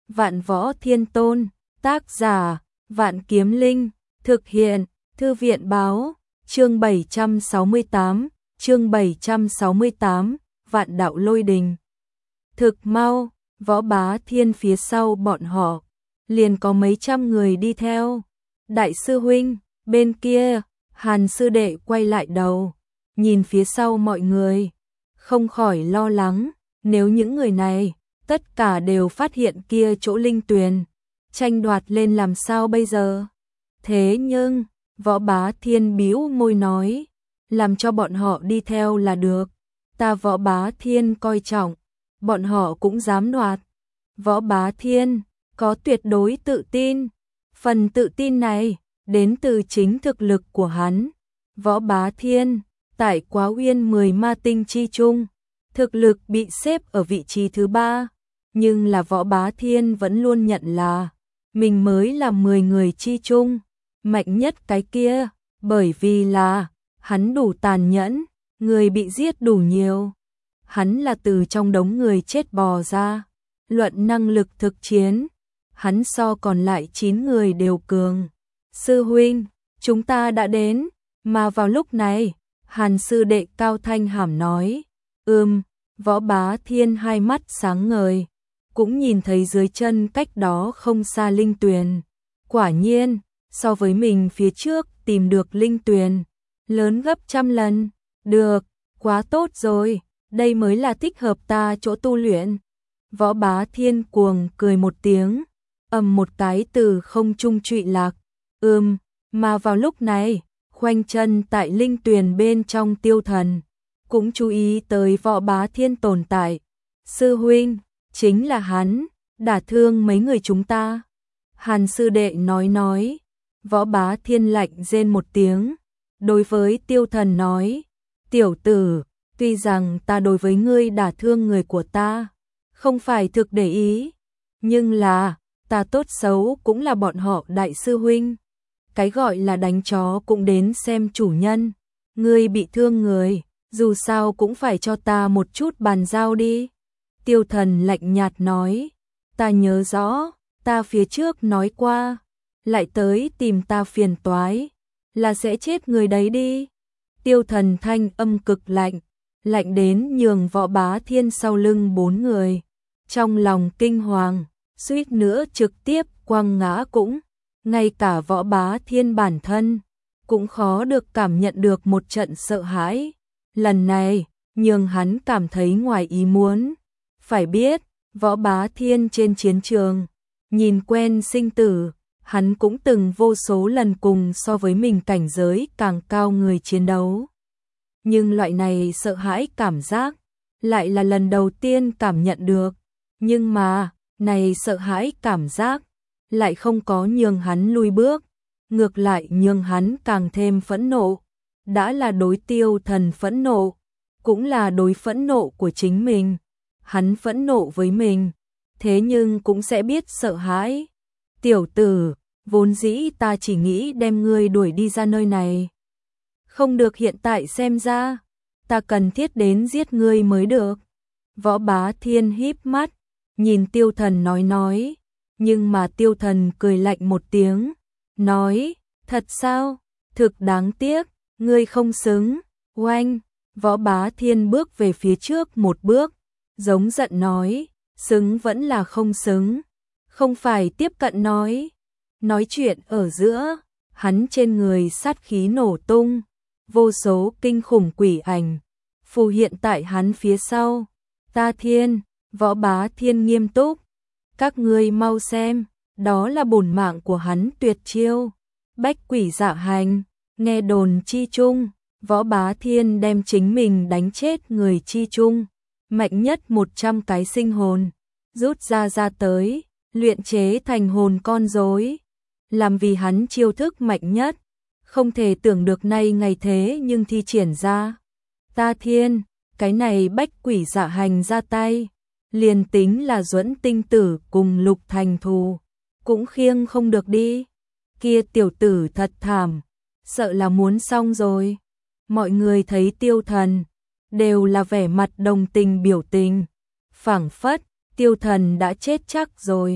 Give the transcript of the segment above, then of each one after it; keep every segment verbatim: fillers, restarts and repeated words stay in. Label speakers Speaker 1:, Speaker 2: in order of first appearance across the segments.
Speaker 1: Vạn Võ Thiên Tôn, tác giả, Vạn Kiếm Linh, thực hiện, Thư viện báo, chương bảy trăm sáu mươi tám, chương bảy trăm sáu mươi tám, Vạn Đạo Lôi Đình. Thực mau, Võ Bá Thiên phía sau bọn họ, liền có mấy trăm người đi theo. Đại sư huynh, bên kia, Hàn sư đệ quay lại đầu, nhìn phía sau mọi người, không khỏi lo lắng, nếu những người này, tất cả đều phát hiện kia chỗ linh tuyền, tranh đoạt lên làm sao bây giờ? Thế nhưng, Võ Bá Thiên bĩu môi nói, làm cho bọn họ đi theo là được, ta Võ Bá Thiên coi trọng, bọn họ cũng dám đoạt. Võ Bá Thiên có tuyệt đối tự tin, phần tự tin này đến từ chính thực lực của hắn. Võ Bá Thiên tại Quá Uyên mười ma tinh chi chung, thực lực bị xếp ở vị trí thứ ba, nhưng là Võ Bá Thiên vẫn luôn nhận là mình mới là mười người chi chung mạnh nhất cái kia, bởi vì là hắn đủ tàn nhẫn, người bị giết đủ nhiều. Hắn là từ trong đống người chết bò ra, luận năng lực thực chiến, hắn so còn lại chín người đều cường. Sư huynh, chúng ta đã đến, mà vào lúc này, Hàn sư đệ cao thanh hàm nói, ừm, Võ Bá Thiên hai mắt sáng ngời, cũng nhìn thấy dưới chân cách đó không xa linh tuyền. Quả nhiên, so với mình phía trước tìm được linh tuyền, lớn gấp trăm lần. Được, quá tốt rồi, đây mới là thích hợp ta chỗ tu luyện. Võ Bá Thiên cuồng cười một tiếng, ầm một cái từ không trung trụy lạc. Ừm, mà vào lúc này, khoanh chân tại linh tuyền bên trong Tiêu Thần, cũng chú ý tới Võ Bá Thiên tồn tại. Sư huynh, chính là hắn, đả thương mấy người chúng ta. Hàn sư đệ nói nói, Võ Bá Thiên lạnh rên một tiếng, đối với Tiêu Thần nói, tiểu tử, tuy rằng ta đối với ngươi đả thương người của ta, không phải thực để ý, nhưng là, ta tốt xấu cũng là bọn họ đại sư huynh. Cái gọi là đánh chó cũng đến xem chủ nhân, ngươi bị thương người, dù sao cũng phải cho ta một chút bàn giao đi. Tiêu Thần lạnh nhạt nói, ta nhớ rõ, ta phía trước nói qua, lại tới tìm ta phiền toái, là sẽ chết người đấy đi. Tiêu Thần thanh âm cực lạnh, lạnh đến nhường Võ Bá Thiên sau lưng bốn người, trong lòng kinh hoàng, suýt nữa trực tiếp quăng ngã cũng, ngay cả Võ Bá Thiên bản thân, cũng khó được cảm nhận được một trận sợ hãi. Lần này, nhường hắn cảm thấy ngoài ý muốn. Phải biết, Võ Bá Thiên trên chiến trường, nhìn quen sinh tử, hắn cũng từng vô số lần cùng so với mình cảnh giới càng cao người chiến đấu. Nhưng loại này sợ hãi cảm giác, lại là lần đầu tiên cảm nhận được. Nhưng mà, này sợ hãi cảm giác, lại không có nhường hắn lui bước, ngược lại nhường hắn càng thêm phẫn nộ. Đã là đối Tiêu Thần phẫn nộ, cũng là đối phẫn nộ của chính mình. Hắn phẫn nộ với mình, thế nhưng cũng sẽ biết sợ hãi. Tiểu tử, vốn dĩ ta chỉ nghĩ đem ngươi đuổi đi ra nơi này. Không được, hiện tại xem ra, ta cần thiết đến giết ngươi mới được. Võ Bá Thiên híp mắt, nhìn Tiêu Thần nói nói, nhưng mà Tiêu Thần cười lạnh một tiếng, nói, thật sao, thực đáng tiếc, ngươi không xứng. Oanh, Võ Bá Thiên bước về phía trước một bước, giống giận nói, xứng vẫn là không xứng, không phải tiếp cận nói. Nói chuyện ở giữa, hắn trên người sát khí nổ tung, vô số kinh khủng quỷ ảnh phù hiện tại hắn phía sau. Ta Thiên, Võ Bá Thiên nghiêm túc, các ngươi mau xem, đó là bổn mạng của hắn tuyệt chiêu, bách quỷ dạ hành. Nghe đồn chi chung, Võ Bá Thiên đem chính mình đánh chết người chi chung, mạnh nhất một trăm cái sinh hồn, rút ra ra tới, luyện chế thành hồn con rối, làm vì hắn chiêu thức mạnh nhất, không thể tưởng được nay ngày thế nhưng thi triển ra. Ta Thiên, cái này bách quỷ dạ hành ra tay, liền tính là Duẫn Tinh Tử cùng Lục Thành thù, cũng khiêng không được đi. Kia tiểu tử thật thảm, sợ là muốn xong rồi. Mọi người thấy Tiêu Thần, đều là vẻ mặt đồng tình biểu tình, phảng phất Tiêu Thần đã chết chắc rồi.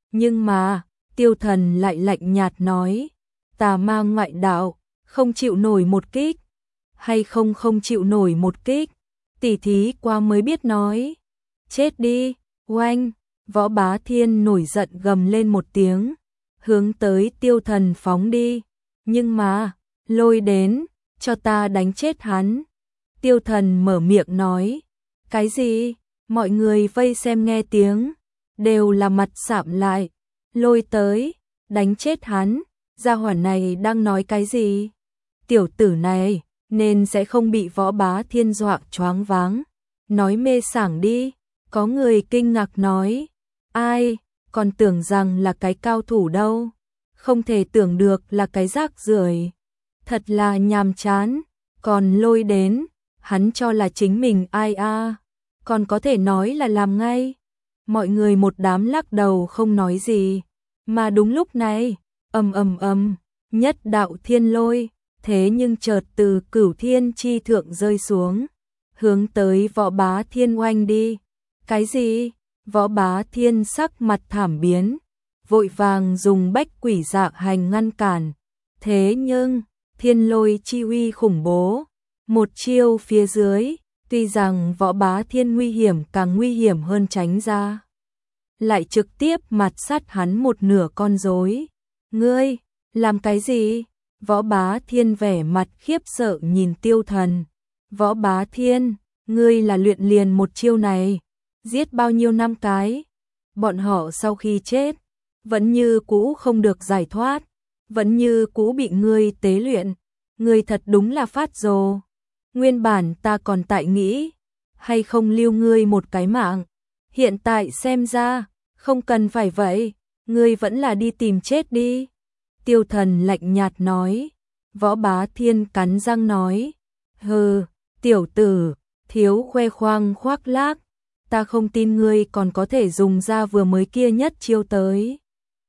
Speaker 1: Nhưng mà, Tiêu Thần lại lạnh nhạt nói, tà ma ngoại đạo, không chịu nổi một kích, hay không không chịu nổi một kích, tỉ thí qua mới biết nói. Chết đi, oanh, Võ Bá Thiên nổi giận gầm lên một tiếng, hướng tới Tiêu Thần phóng đi, nhưng mà, lôi đến, cho ta đánh chết hắn. Tiêu Thần mở miệng nói, cái gì? Mọi người vây xem nghe tiếng, đều là mặt sạm lại, lôi tới, đánh chết hắn, gia hỏa này đang nói cái gì? Tiểu tử này, nên sẽ không bị Võ Bá Thiên dọa choáng váng, nói mê sảng đi, có người kinh ngạc nói, ai, còn tưởng rằng là cái cao thủ đâu, không thể tưởng được là cái rác rưởi, thật là nhàm chán, còn lôi đến, hắn cho là chính mình ai a, còn có thể nói là làm ngay. Mọi người một đám lắc đầu không nói gì, mà đúng lúc này, ầm ầm ầm, nhất đạo thiên lôi, thế nhưng chợt từ Cửu Thiên chi thượng rơi xuống, hướng tới Võ Bá Thiên oanh đi. Cái gì? Võ Bá Thiên sắc mặt thảm biến, vội vàng dùng bách quỷ dạ hành ngăn cản. Thế nhưng, thiên lôi chi uy khủng bố, một chiêu phía dưới, tuy rằng Võ Bá Thiên nguy hiểm càng nguy hiểm hơn tránh ra, lại trực tiếp mạt sát hắn một nửa con rối. Ngươi, làm cái gì? Võ Bá Thiên vẻ mặt khiếp sợ nhìn Tiêu Thần. Võ Bá Thiên, ngươi là luyện liền một chiêu này, giết bao nhiêu năm cái? Bọn họ sau khi chết, vẫn như cũ không được giải thoát, vẫn như cũ bị ngươi tế luyện. Ngươi thật đúng là phát rồ. Nguyên bản ta còn tại nghĩ, hay không lưu ngươi một cái mạng. Hiện tại xem ra, không cần phải vậy, ngươi vẫn là đi tìm chết đi. Tiêu Thần lạnh nhạt nói. Võ Bá Thiên cắn răng nói, hừ, tiểu tử, thiếu khoe khoang khoác lác, ta không tin ngươi còn có thể dùng ra vừa mới kia nhất chiêu tới.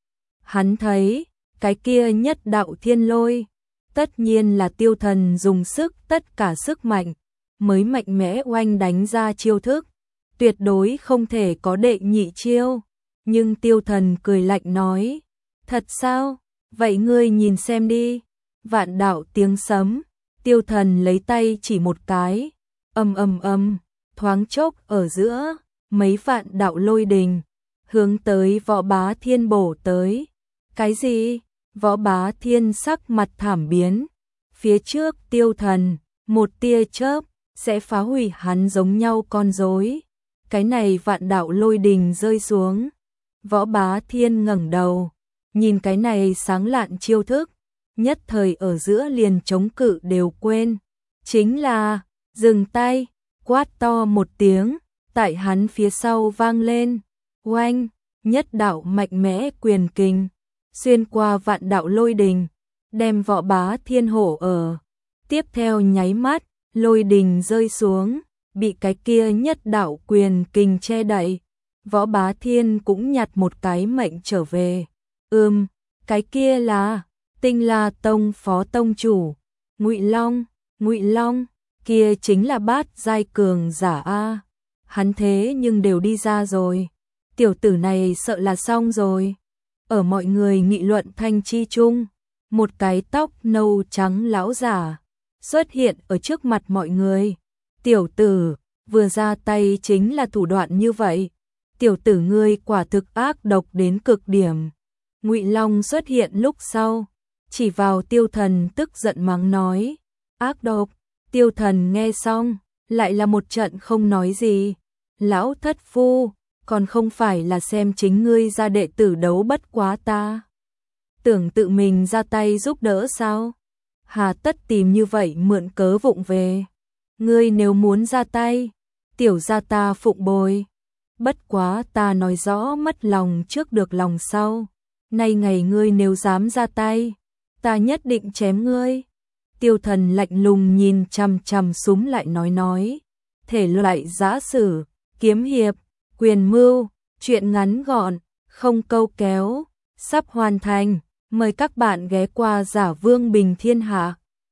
Speaker 1: Hắn thấy, cái kia nhất đạo thiên lôi, tất nhiên là Tiêu Thần dùng sức tất cả sức mạnh, mới mạnh mẽ oanh đánh ra chiêu thức, tuyệt đối không thể có đệ nhị chiêu. Nhưng Tiêu Thần cười lạnh nói, thật sao? Vậy ngươi nhìn xem đi. Vạn đạo tiếng sấm, Tiêu Thần lấy tay chỉ một cái, ầm ầm ầm, thoáng chốc ở giữa, mấy vạn đạo lôi đình, hướng tới Võ Bá Thiên bổ tới. Cái gì? Võ Bá Thiên sắc mặt thảm biến, phía trước Tiêu Thần, một tia chớp, sẽ phá hủy hắn giống nhau con rối. Cái này vạn đạo lôi đình rơi xuống, Võ Bá Thiên ngẩng đầu, nhìn cái này sáng lạn chiêu thức, nhất thời ở giữa liền chống cự đều quên. Chính là, dừng tay, quát to một tiếng, tại hắn phía sau vang lên, oanh, nhất đạo mạnh mẽ quyền kình, xuyên qua vạn đạo lôi đình, đem Võ Bá Thiên hổ ở. Tiếp theo nháy mắt, lôi đình rơi xuống, bị cái kia nhất đạo quyền kình che đậy. Võ Bá Thiên cũng nhặt một cái mệnh trở về. Ừm, cái kia là Tinh La Tông phó tông chủ, Ngụy Long, Ngụy Long, kia chính là bát giai cường giả a. Hắn thế nhưng đều đi ra rồi. Tiểu tử này sợ là xong rồi. Ở mọi người nghị luận thanh chi chung, một cái tóc nâu trắng lão giả xuất hiện ở trước mặt mọi người. Tiểu tử, vừa ra tay chính là thủ đoạn như vậy. Tiểu tử ngươi quả thực ác độc đến cực điểm. Ngụy Long xuất hiện lúc sau, chỉ vào Tiêu Thần tức giận mắng nói, ác độc. Tiêu Thần nghe xong, lại là một trận không nói gì. Lão thất phu, còn không phải là xem chính ngươi ra đệ tử đấu bất quá ta. Tưởng tự mình ra tay giúp đỡ sao? Hà tất tìm như vậy mượn cớ vụng về. Ngươi nếu muốn ra tay, tiểu gia ta phụng bồi. Bất quá ta nói rõ mất lòng trước được lòng sau. Nay ngày ngươi nếu dám ra tay, ta nhất định chém ngươi. Tiêu Thần lạnh lùng nhìn chằm chằm súng lại nói nói. Thể loại giã sử, kiếm hiệp, quyền mưu, chuyện ngắn gọn, không câu kéo, sắp hoàn thành. Mời các bạn ghé qua Giả Vương Bình Thiên Hạ.